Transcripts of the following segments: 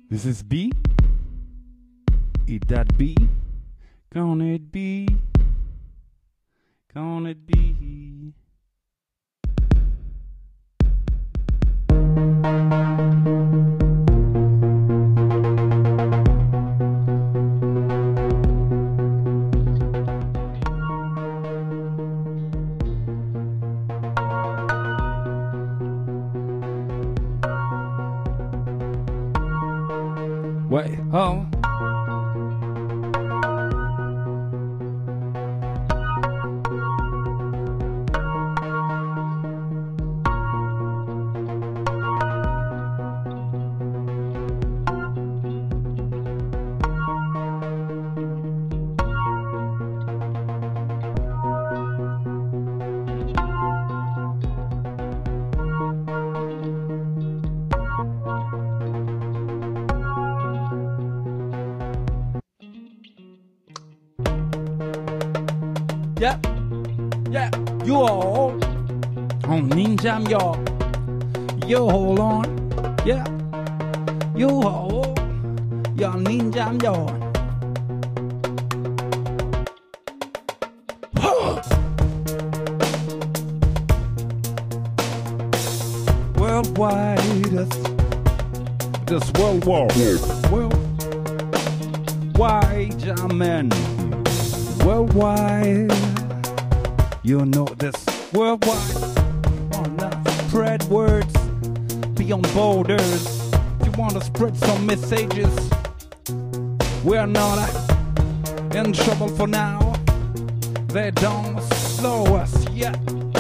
This is B. It that be? Can it be? Can it be? Wait, oh. Yeah, yeah, you all on Ninja y'all. You hold on, yeah, you all, y'all Ninja y'all. Worldwide, this world war, worldwide, amen. Worldwide, you know this. Worldwide, wanna spread words beyond borders. You wanna spread some messages. We're not in trouble for now. They don't slow us yet.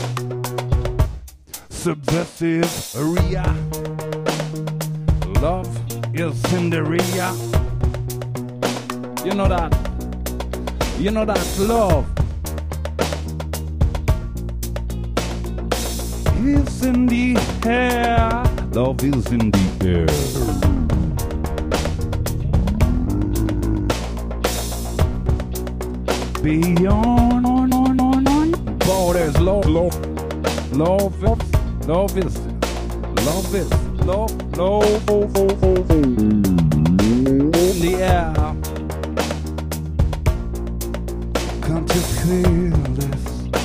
Subversive area. Love is in the area. You know that. You know that's love. It's in the air. Love is in the air. Beyond borders, love is in the air. Can't you feel this?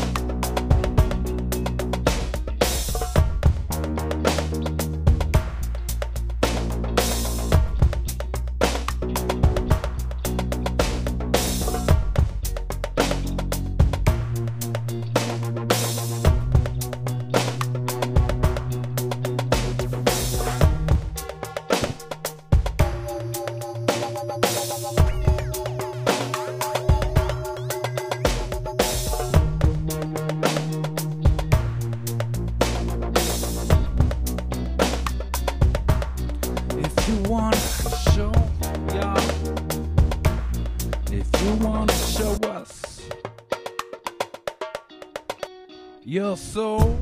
Your soul.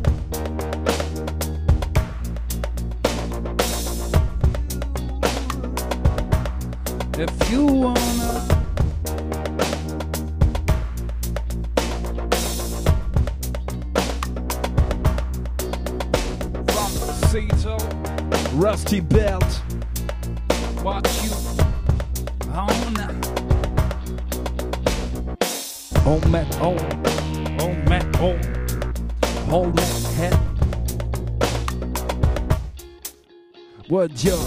If you wanna from Seattle, Rusty Belt, what you own? Oh man, oh man, oh. Hold my head. What's your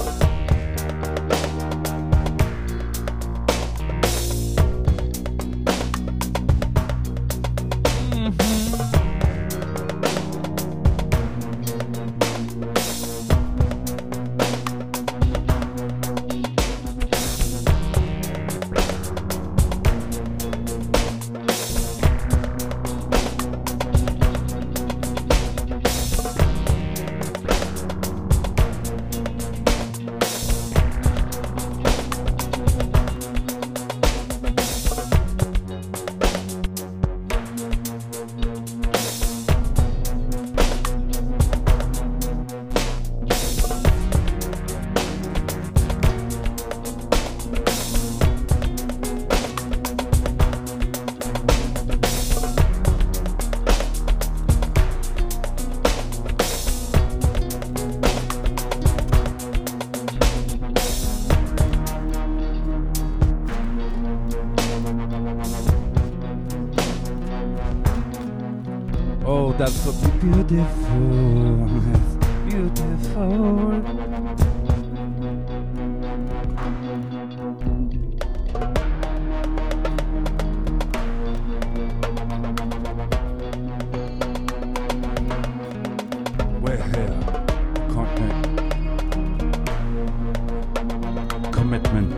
that's so beautiful. It's beautiful. We're here. Content. Commitment.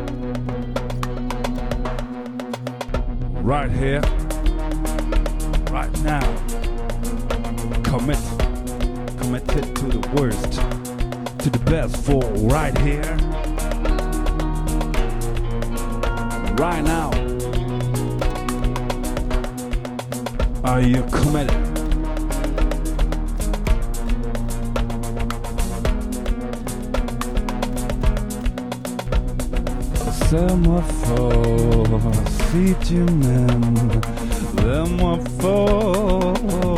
Right here. Right now. Committed to the worst, to the best for right here, right now. Are you committed? Semaphore, si tu m'aimes, semaphore.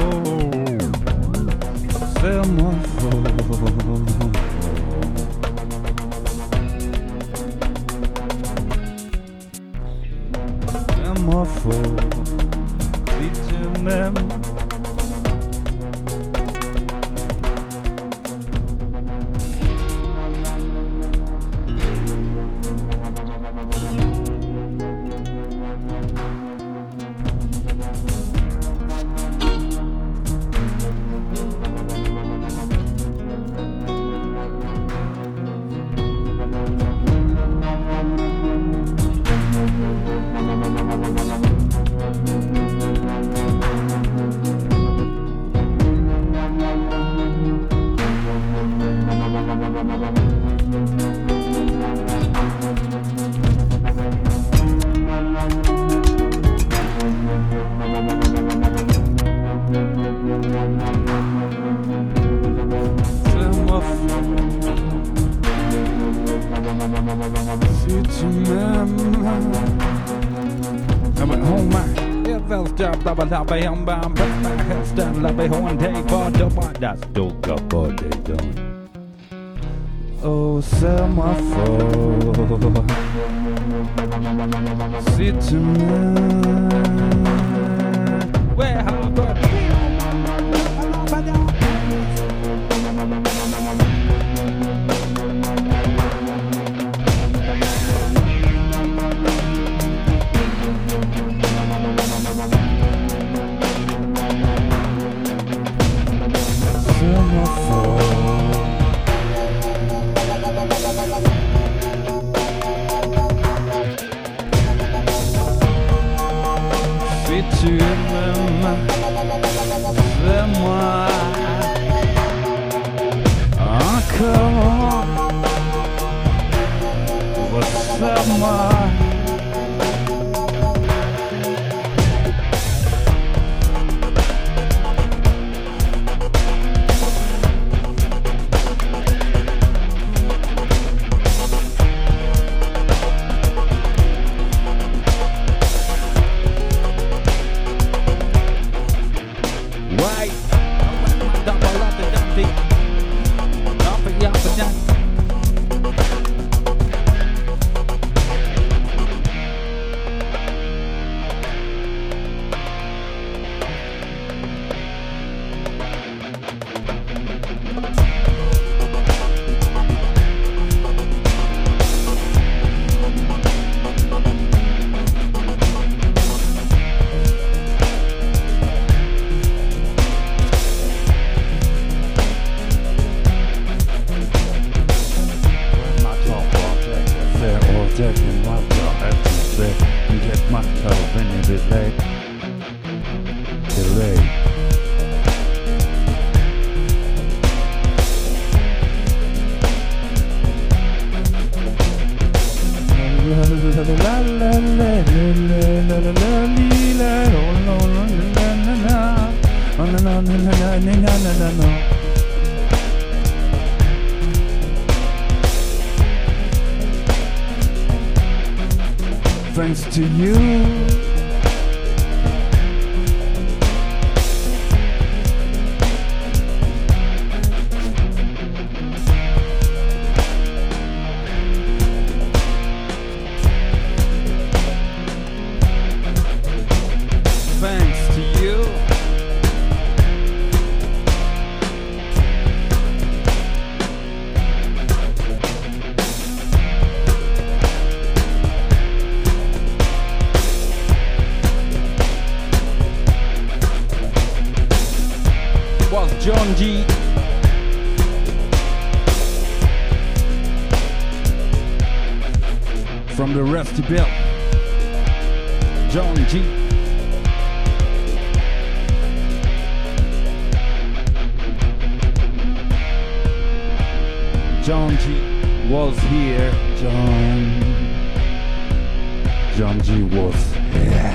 Semaphore, si tu m'aimes. That's dope, what they done. Oh, semaphore, si tu m'aimes. Where have I tu m'aimes, fais-moi encore, refais-moi. Thanks to you. Thanks to you. John G. From the Rusty Bell. John G. John G was here. John G was here.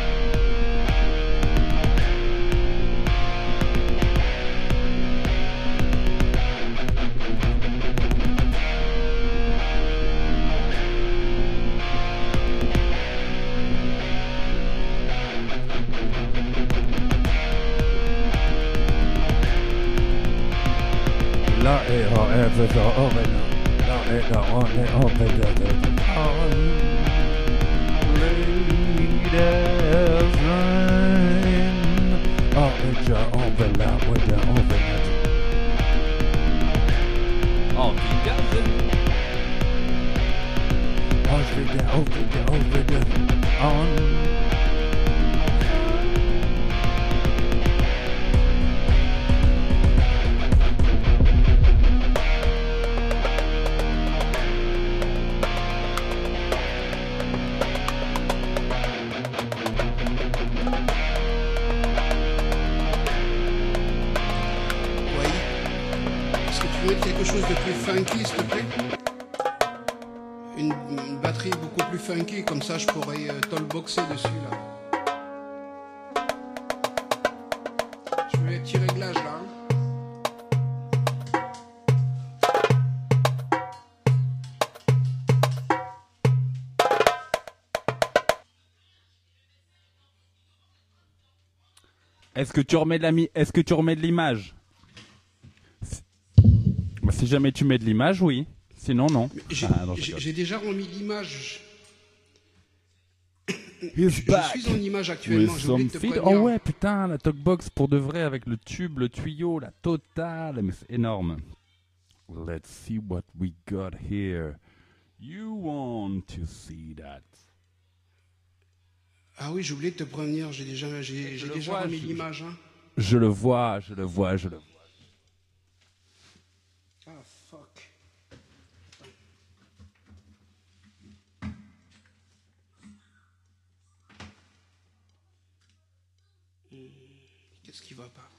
Quelque chose de plus funky, s'il te plaît. Une batterie beaucoup plus funky, comme ça je pourrais tollboxer dessus là. Je mets un petit réglage là. Est-ce que tu remets de l'image? Si jamais tu mets de l'image, oui. Sinon, non. J'ai déjà remis l'image. Je suis en image actuellement. J'ai oublié de te prévenir. Oh ouais, putain, la talkbox pour de vrai avec le tube, le tuyau, la totale. Mais c'est énorme. Let's see what we got here. You want to see that? Ah oui, j'ai oublié de te prévenir. J'ai déjà remis l'image. Hein. Je le vois. Ah, fuck. Qu'est-ce qui va pas?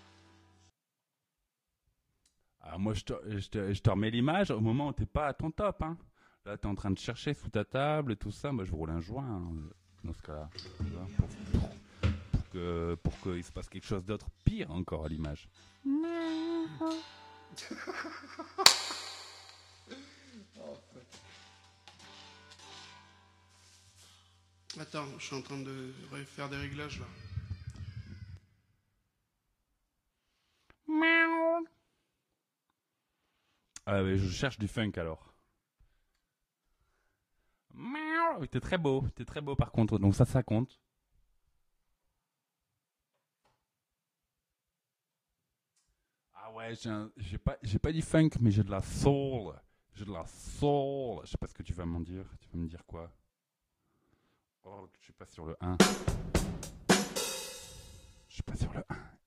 Ah, moi, je te remets l'image au moment où t'es pas à ton top. Hein. Là, t'es en train de chercher sous ta table et tout ça. Moi, je roule un joint hein, dans ce cas-là. Pour qu'il se passe quelque chose d'autre pire encore à l'image. Attends, je suis en train de faire des réglages là. Ah oui, je cherche du funk alors. T'es très beau par contre, donc ça compte. Ah ouais, j'ai pas dit funk, mais j'ai de la soul. Je sais pas ce que tu vas m'en dire. Tu vas me dire quoi? Oh, je suis pas sur le 1. Je suis pas sur le 1.